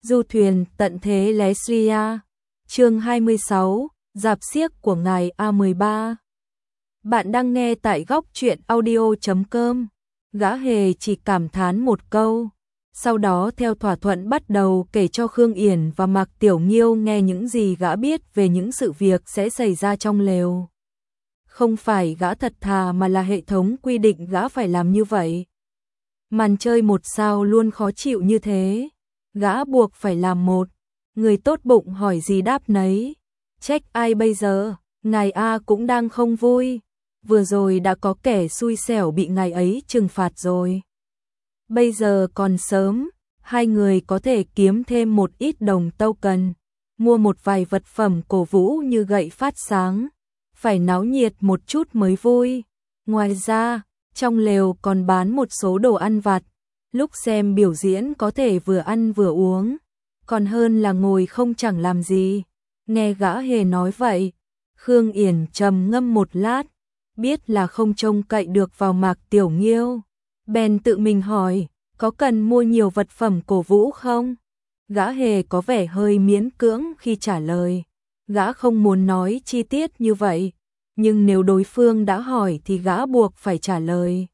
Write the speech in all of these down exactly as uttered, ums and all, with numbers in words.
Du thuyền tận thế Leslia. Chương hai mươi sáu, rạp xiếc của ngài A mười ba. Bạn đang nghe tại góc truyện audio chấm com. Gã hề chỉ cảm thán một câu, sau đó theo thỏa thuận bắt đầu kể cho Khương Yển và Mạc Tiểu Nghiêu nghe những gì gã biết về những sự việc sẽ xảy ra trong lều. Không phải gã thật thà mà là hệ thống quy định gã phải làm như vậy. Màn chơi một sao luôn khó chịu như thế, gã buộc phải làm một. Người tốt bụng hỏi gì đáp nấy. Trách ai bây giờ, ngài A cũng đang không vui. Vừa rồi đã có kẻ xui xẻo bị ngài ấy trừng phạt rồi. Bây giờ còn sớm, hai người có thể kiếm thêm một ít đồng token, mua một vài vật phẩm cổ vũ như gậy phát sáng. Phải náo nhiệt một chút mới vui. Ngoài ra, trong lều còn bán một số đồ ăn vặt. Lúc xem biểu diễn có thể vừa ăn vừa uống, còn hơn là ngồi không chẳng làm gì. Nghe gã hề nói vậy, Khương Yển trầm ngâm một lát, biết là không trông cậy được vào Mạc Tiểu Nghiêu. Bèn tự mình hỏi, có cần mua nhiều vật phẩm cổ vũ không? Gã hề có vẻ hơi miễn cưỡng khi trả lời. Gã không muốn nói chi tiết như vậy, nhưng nếu đối phương đã hỏi thì gã buộc phải trả lời.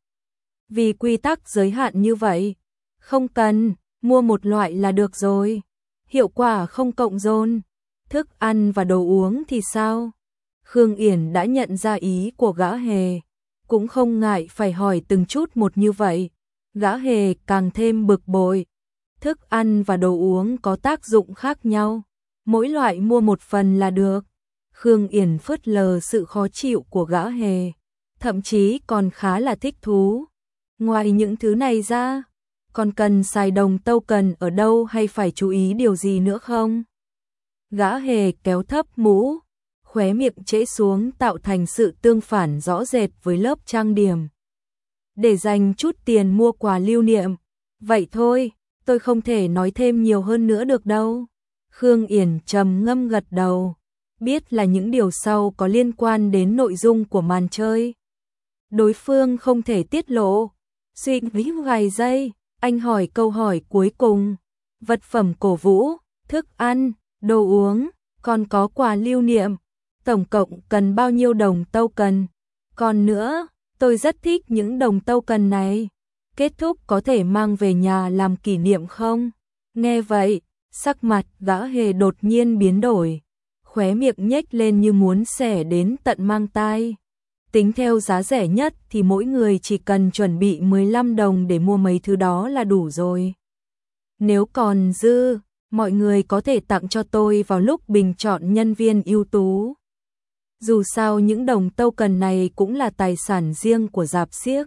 Vì quy tắc giới hạn như vậy, không cần, mua một loại là được rồi. Hiệu quả không cộng dồn. Thức ăn và đồ uống thì sao? Khương Yển đã nhận ra ý của gã hề, cũng không ngại phải hỏi từng chút một như vậy. Gã hề càng thêm bực bội. Thức ăn và đồ uống có tác dụng khác nhau, mỗi loại mua một phần là được. Khương Yển phớt lờ sự khó chịu của gã hề, thậm chí còn khá là thích thú. Ngoài những thứ này ra, còn cần xài đồng token ở đâu hay phải chú ý điều gì nữa không? Gã hề kéo thấp mũ, khóe miệng trễ xuống tạo thành sự tương phản rõ rệt với lớp trang điểm. Để dành chút tiền mua quà lưu niệm. Vậy thôi, tôi không thể nói thêm nhiều hơn nữa được đâu. Khương Yển trầm ngâm gật đầu, biết là những điều sau có liên quan đến nội dung của màn chơi. Đối phương không thể tiết lộ. Suy nghĩ vài giây, anh hỏi câu hỏi cuối cùng. Vật phẩm cổ vũ, thức ăn, đồ uống, còn có quà lưu niệm. Tổng cộng cần bao nhiêu đồng token? Còn nữa, tôi rất thích những đồng token này. Kết thúc có thể mang về nhà làm kỷ niệm không? Nghe vậy, sắc mặt gã hề đột nhiên biến đổi. Khóe miệng nhếch lên như muốn xẻ đến tận mang tai. Tính theo giá rẻ nhất thì mỗi người chỉ cần chuẩn bị mười lăm đồng để mua mấy thứ đó là đủ rồi. Nếu còn dư, mọi người có thể tặng cho tôi vào lúc bình chọn nhân viên ưu tú. Dù sao những đồng token này cũng là tài sản riêng của rạp xiếc.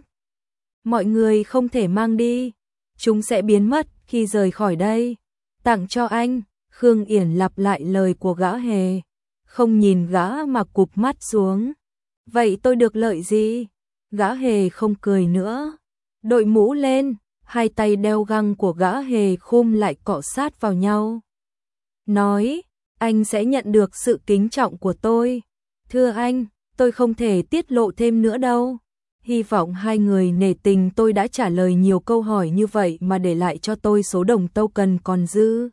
Mọi người không thể mang đi, chúng sẽ biến mất khi rời khỏi đây. Tặng cho anh. Khương Yển lặp lại lời của gã hề, không nhìn gã mà cụp mắt xuống. Vậy tôi được lợi gì? Gã hề không cười nữa, đội mũ lên, hai tay đeo găng của gã hề khum lại cọ sát vào nhau. Nói, anh sẽ nhận được sự kính trọng của tôi. Thưa anh, tôi không thể tiết lộ thêm nữa đâu. Hy vọng hai người nể tình tôi đã trả lời nhiều câu hỏi như vậy mà để lại cho tôi số đồng token còn dư.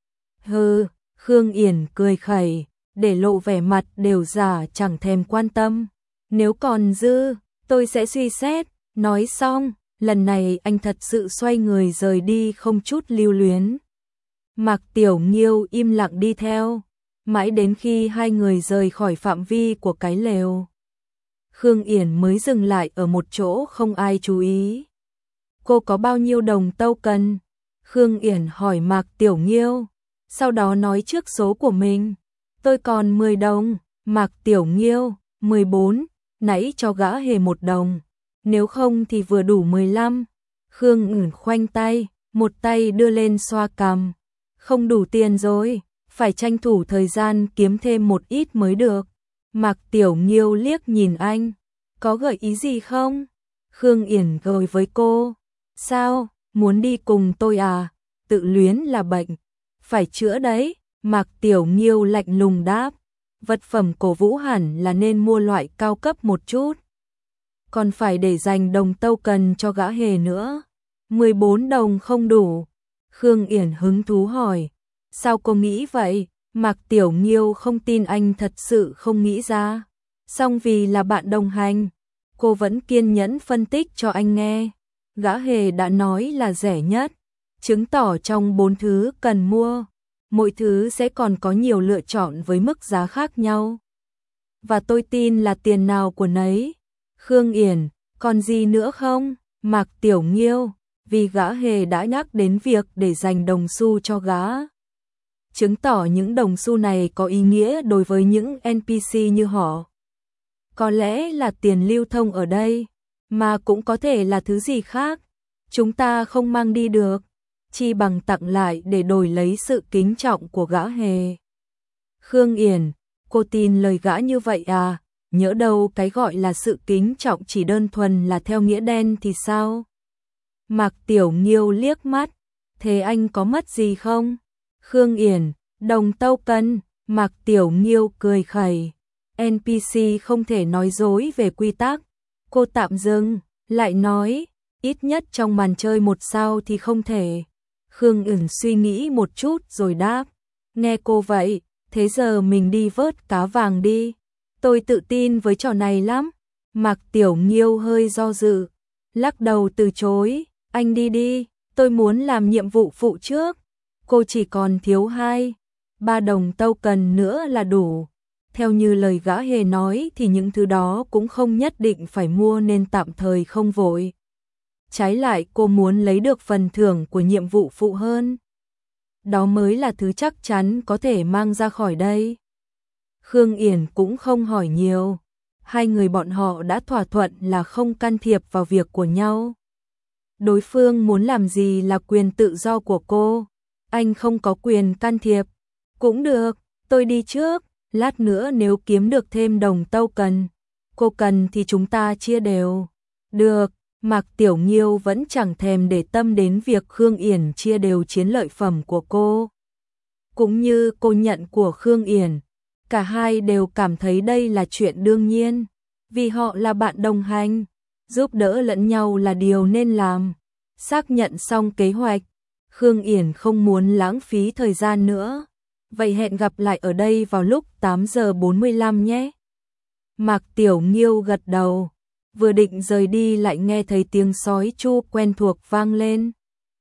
Hừ, Khương Yển cười khẩy, để lộ vẻ mặt đều giả chẳng thèm quan tâm. Nếu còn dư, tôi sẽ suy xét. Nói xong, lần này anh thật sự xoay người rời đi không chút lưu luyến. Mạc Tiểu Nghiêu im lặng đi theo, mãi đến khi hai người rời khỏi phạm vi của cái lều. Khương Yển mới dừng lại ở một chỗ không ai chú ý. Cô có bao nhiêu đồng token? Khương Yển hỏi Mạc Tiểu Nghiêu, sau đó nói trước số của mình. Tôi còn mười đồng. Mạc Tiểu Nghiêu, mười bốn, nãy cho gã hề một đồng. Nếu không thì vừa đủ mười lăm. Khương Yển khoanh tay, một tay đưa lên xoa cằm. Không đủ tiền rồi, phải tranh thủ thời gian kiếm thêm một ít mới được. Mạc Tiểu Nghiêu liếc nhìn anh, có gợi ý gì không? Khương Yển gợi với cô, sao, muốn đi cùng tôi à? Tự luyến là bệnh, phải chữa đấy. Mạc Tiểu Nghiêu lạnh lùng đáp, vật phẩm cổ vũ hẳn là nên mua loại cao cấp một chút. Còn phải để dành đồng token cho gã hề nữa. mười bốn đồng không đủ. Khương Yển hứng thú hỏi, Sao cô nghĩ vậy? Mạc Tiểu Nghiêu không tin anh thật sự không nghĩ ra. Song vì là bạn đồng hành, cô vẫn kiên nhẫn phân tích cho anh nghe. Gã hề đã nói là rẻ nhất, chứng tỏ trong bốn thứ cần mua, mỗi thứ sẽ còn có nhiều lựa chọn với mức giá khác nhau. Và tôi tin là tiền nào của nấy. Khương Yển, còn gì nữa không? Mạc Tiểu Nghiêu, vì gã hề đã nhắc đến việc để dành đồng xu cho gã, chứng tỏ những đồng xu này có ý nghĩa đối với những en pê xê như họ. Có lẽ là tiền lưu thông ở đây, mà cũng có thể là thứ gì khác. Chúng ta không mang đi được, chi bằng tặng lại để đổi lấy sự kính trọng của gã hề. Khương Yển, cô tin lời gã như vậy à? Nhỡ đâu cái gọi là sự kính trọng chỉ đơn thuần là theo nghĩa đen thì sao? Mạc Tiểu Nghiêu liếc mắt, thế anh có mất gì không? Khương Yển, đồng tâu cân. Mạc Tiểu Nghiêu cười khẩy, en pê xê không thể nói dối về quy tắc. Cô tạm dừng, lại nói, ít nhất trong màn chơi một sao thì không thể. Khương Yển suy nghĩ một chút rồi đáp, nghe cô vậy, thế giờ mình đi vớt cá vàng đi. Tôi tự tin với trò này lắm. Mạc Tiểu Nghiêu hơi do dự, lắc đầu từ chối, anh đi đi, tôi muốn làm nhiệm vụ phụ trước. Cô chỉ còn thiếu hai, ba đồng tâu cần nữa là đủ. Theo như lời gã hề nói thì những thứ đó cũng không nhất định phải mua nên tạm thời không vội. Trái lại cô muốn lấy được phần thưởng của nhiệm vụ phụ hơn. Đó mới là thứ chắc chắn có thể mang ra khỏi đây. Khương Yển cũng không hỏi nhiều. Hai người bọn họ đã thỏa thuận là không can thiệp vào việc của nhau. Đối phương muốn làm gì là quyền tự do của cô. Anh không có quyền can thiệp. Cũng được, tôi đi trước. Lát nữa nếu kiếm được thêm đồng tâu cần, cô cần thì chúng ta chia đều. Được, Mạc Tiểu Nghiêu vẫn chẳng thèm để tâm đến việc Khương Yển chia đều chiến lợi phẩm của cô. Cũng như cô nhận của Khương Yển, cả hai đều cảm thấy đây là chuyện đương nhiên. Vì họ là bạn đồng hành, giúp đỡ lẫn nhau là điều nên làm. Xác nhận xong kế hoạch, Khương Yển không muốn lãng phí thời gian nữa. Vậy hẹn gặp lại ở đây vào lúc tám giờ bốn mươi lăm nhé. Mạc Tiểu Nghiêu gật đầu, vừa định rời đi lại nghe thấy tiếng sói chu quen thuộc vang lên.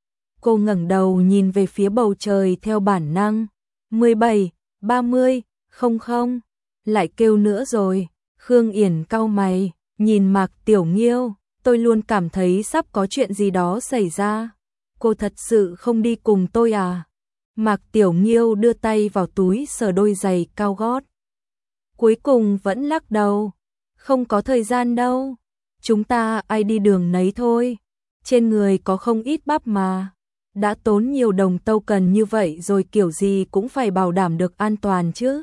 Cô ngẩng đầu nhìn về phía bầu trời theo bản năng. mười bảy, ba mươi, không không, lại kêu nữa rồi. Khương Yển cau mày, nhìn Mạc Tiểu Nghiêu, tôi luôn cảm thấy sắp có chuyện gì đó xảy ra. Cô thật sự không đi cùng tôi à? Mạc Tiểu Nghiêu đưa tay vào túi sờ đôi giày cao gót. Cuối cùng vẫn lắc đầu. Không có thời gian đâu. Chúng ta ai đi đường nấy thôi. Trên người có không ít bắp mà. Đã tốn nhiều đồng tâu cần như vậy rồi kiểu gì cũng phải bảo đảm được an toàn chứ.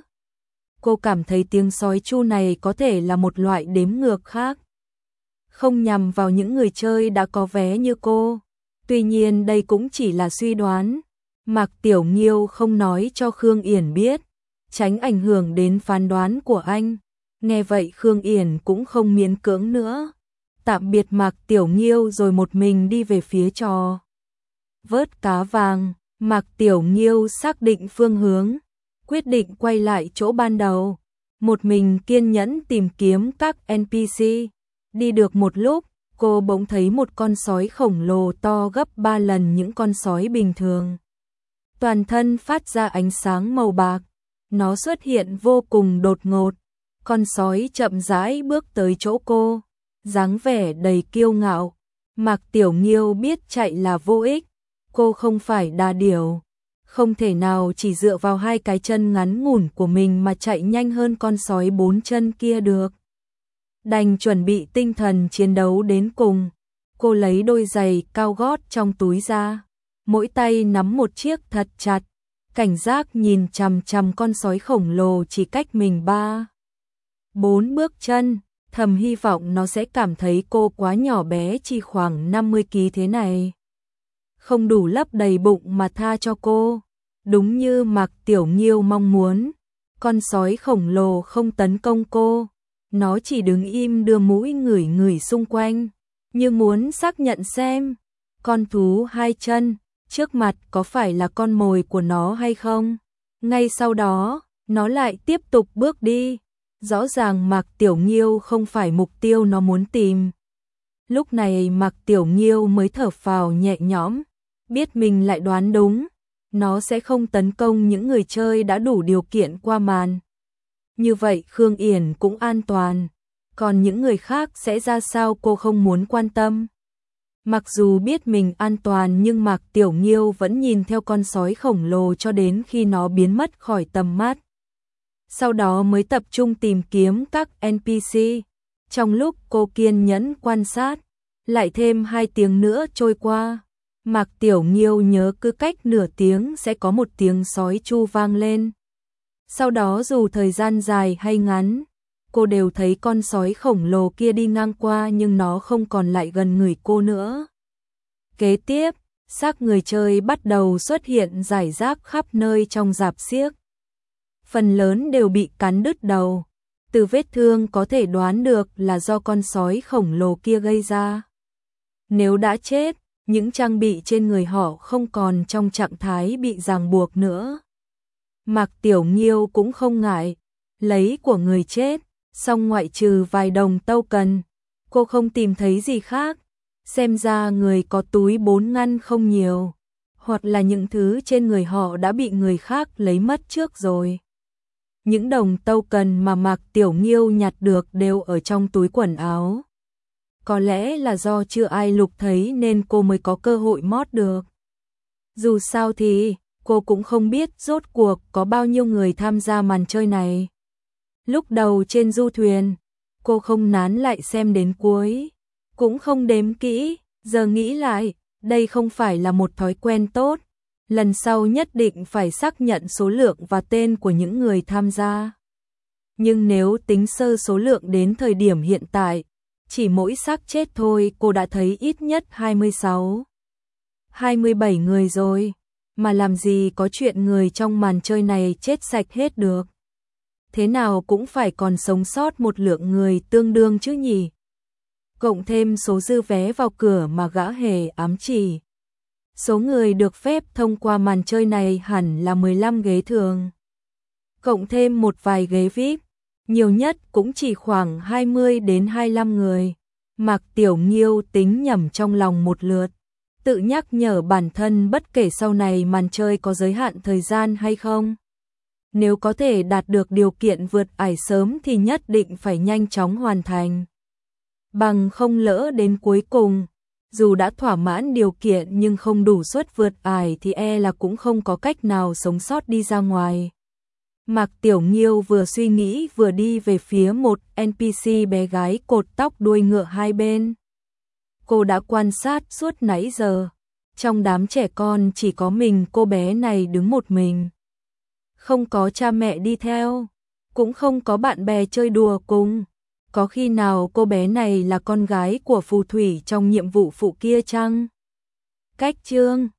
Cô cảm thấy tiếng sói chu này có thể là một loại đếm ngược khác. Không nhằm vào những người chơi đã có vé như cô. Tuy nhiên đây cũng chỉ là suy đoán. Mạc Tiểu Nghiêu không nói cho Khương Yển biết, tránh ảnh hưởng đến phán đoán của anh. Nghe vậy Khương Yển cũng không miễn cưỡng nữa. Tạm biệt Mạc Tiểu Nghiêu rồi một mình đi về phía trò vớt cá vàng. Mạc Tiểu Nghiêu xác định phương hướng, quyết định quay lại chỗ ban đầu. Một mình kiên nhẫn tìm kiếm các en pê xê. Đi được một lúc, cô bỗng thấy một con sói khổng lồ to gấp ba lần những con sói bình thường. Toàn thân phát ra ánh sáng màu bạc. Nó xuất hiện vô cùng đột ngột. Con sói chậm rãi bước tới chỗ cô, dáng vẻ đầy kiêu ngạo. Mạc Tiểu Nghiêu biết chạy là vô ích. Cô không phải đa điểu, không thể nào chỉ dựa vào hai cái chân ngắn ngủn của mình mà chạy nhanh hơn con sói bốn chân kia được. Đành chuẩn bị tinh thần chiến đấu đến cùng. Cô lấy đôi giày cao gót trong túi ra, mỗi tay nắm một chiếc thật chặt, cảnh giác nhìn chằm chằm con sói khổng lồ chỉ cách mình ba, bốn bước chân, thầm hy vọng nó sẽ cảm thấy cô quá nhỏ bé chỉ khoảng năm mươi ki lô gam thế này. Không đủ lấp đầy bụng mà tha cho cô. Đúng như Mạc Tiểu Nghiêu mong muốn, con sói khổng lồ không tấn công cô. Nó chỉ đứng im đưa mũi ngửi ngửi xung quanh, như muốn xác nhận xem con thú hai chân trước mặt có phải là con mồi của nó hay không. Ngay sau đó, nó lại tiếp tục bước đi. Rõ ràng Mạc Tiểu Nghiêu không phải mục tiêu nó muốn tìm. Lúc này Mạc Tiểu Nghiêu mới thở phào nhẹ nhõm, biết mình lại đoán đúng, nó sẽ không tấn công những người chơi đã đủ điều kiện qua màn. Như vậy Khương Yển cũng an toàn, còn những người khác sẽ ra sao cô không muốn quan tâm. Mặc dù biết mình an toàn nhưng Mạc Tiểu Nghiêu vẫn nhìn theo con sói khổng lồ cho đến khi nó biến mất khỏi tầm mắt. Sau đó mới tập trung tìm kiếm các en pê xê. Trong lúc cô kiên nhẫn quan sát, lại thêm hai tiếng nữa trôi qua. Mạc Tiểu Nghiêu nhớ cứ cách nửa tiếng sẽ có một tiếng sói chu vang lên. Sau đó dù thời gian dài hay ngắn, cô đều thấy con sói khổng lồ kia đi ngang qua nhưng nó không còn lại gần người cô nữa. Kế tiếp, xác người chơi bắt đầu xuất hiện rải rác khắp nơi trong rạp xiếc. Phần lớn đều bị cắn đứt đầu. Từ vết thương có thể đoán được là do con sói khổng lồ kia gây ra. Nếu đã chết, những trang bị trên người họ không còn trong trạng thái bị ràng buộc nữa. Mạc Tiểu Nghiêu cũng không ngại lấy của người chết, song ngoại trừ vài đồng token, cô không tìm thấy gì khác. Xem ra người có túi bốn ngăn không nhiều, hoặc là những thứ trên người họ đã bị người khác lấy mất trước rồi. Những đồng token mà Mạc Tiểu Nghiêu nhặt được đều ở trong túi quần áo. Có lẽ là do chưa ai lục thấy nên cô mới có cơ hội mót được. Dù sao thì, cô cũng không biết rốt cuộc có bao nhiêu người tham gia màn chơi này. Lúc đầu trên du thuyền, cô không nán lại xem đến cuối, cũng không đếm kỹ, giờ nghĩ lại, đây không phải là một thói quen tốt. Lần sau nhất định phải xác nhận số lượng và tên của những người tham gia. Nhưng nếu tính sơ số lượng đến thời điểm hiện tại, chỉ mỗi xác chết thôi cô đã thấy ít nhất hai mươi sáu, hai mươi bảy người rồi. Mà làm gì có chuyện người trong màn chơi này chết sạch hết được. Thế nào cũng phải còn sống sót một lượng người tương đương chứ nhỉ. Cộng thêm số dư vé vào cửa mà gã hề ám chỉ. Số người được phép thông qua màn chơi này hẳn là mười lăm ghế thường. Cộng thêm một vài ghế vi ai pi, nhiều nhất cũng chỉ khoảng hai mươi đến hai mươi lăm người. Mạc Tiểu Nghiêu tính nhẩm trong lòng một lượt, tự nhắc nhở bản thân bất kể sau này màn chơi có giới hạn thời gian hay không. Nếu có thể đạt được điều kiện vượt ải sớm thì nhất định phải nhanh chóng hoàn thành. Bằng không lỡ đến cuối cùng, dù đã thỏa mãn điều kiện nhưng không đủ suất vượt ải thì e là cũng không có cách nào sống sót đi ra ngoài. Mạc Tiểu Nghiêu vừa suy nghĩ vừa đi về phía một en pê xê bé gái cột tóc đuôi ngựa hai bên. Cô đã quan sát suốt nãy giờ, trong đám trẻ con chỉ có mình cô bé này đứng một mình. Không có cha mẹ đi theo, cũng không có bạn bè chơi đùa cùng. Có khi nào cô bé này là con gái của phù thủy trong nhiệm vụ phụ kia chăng? Cách chương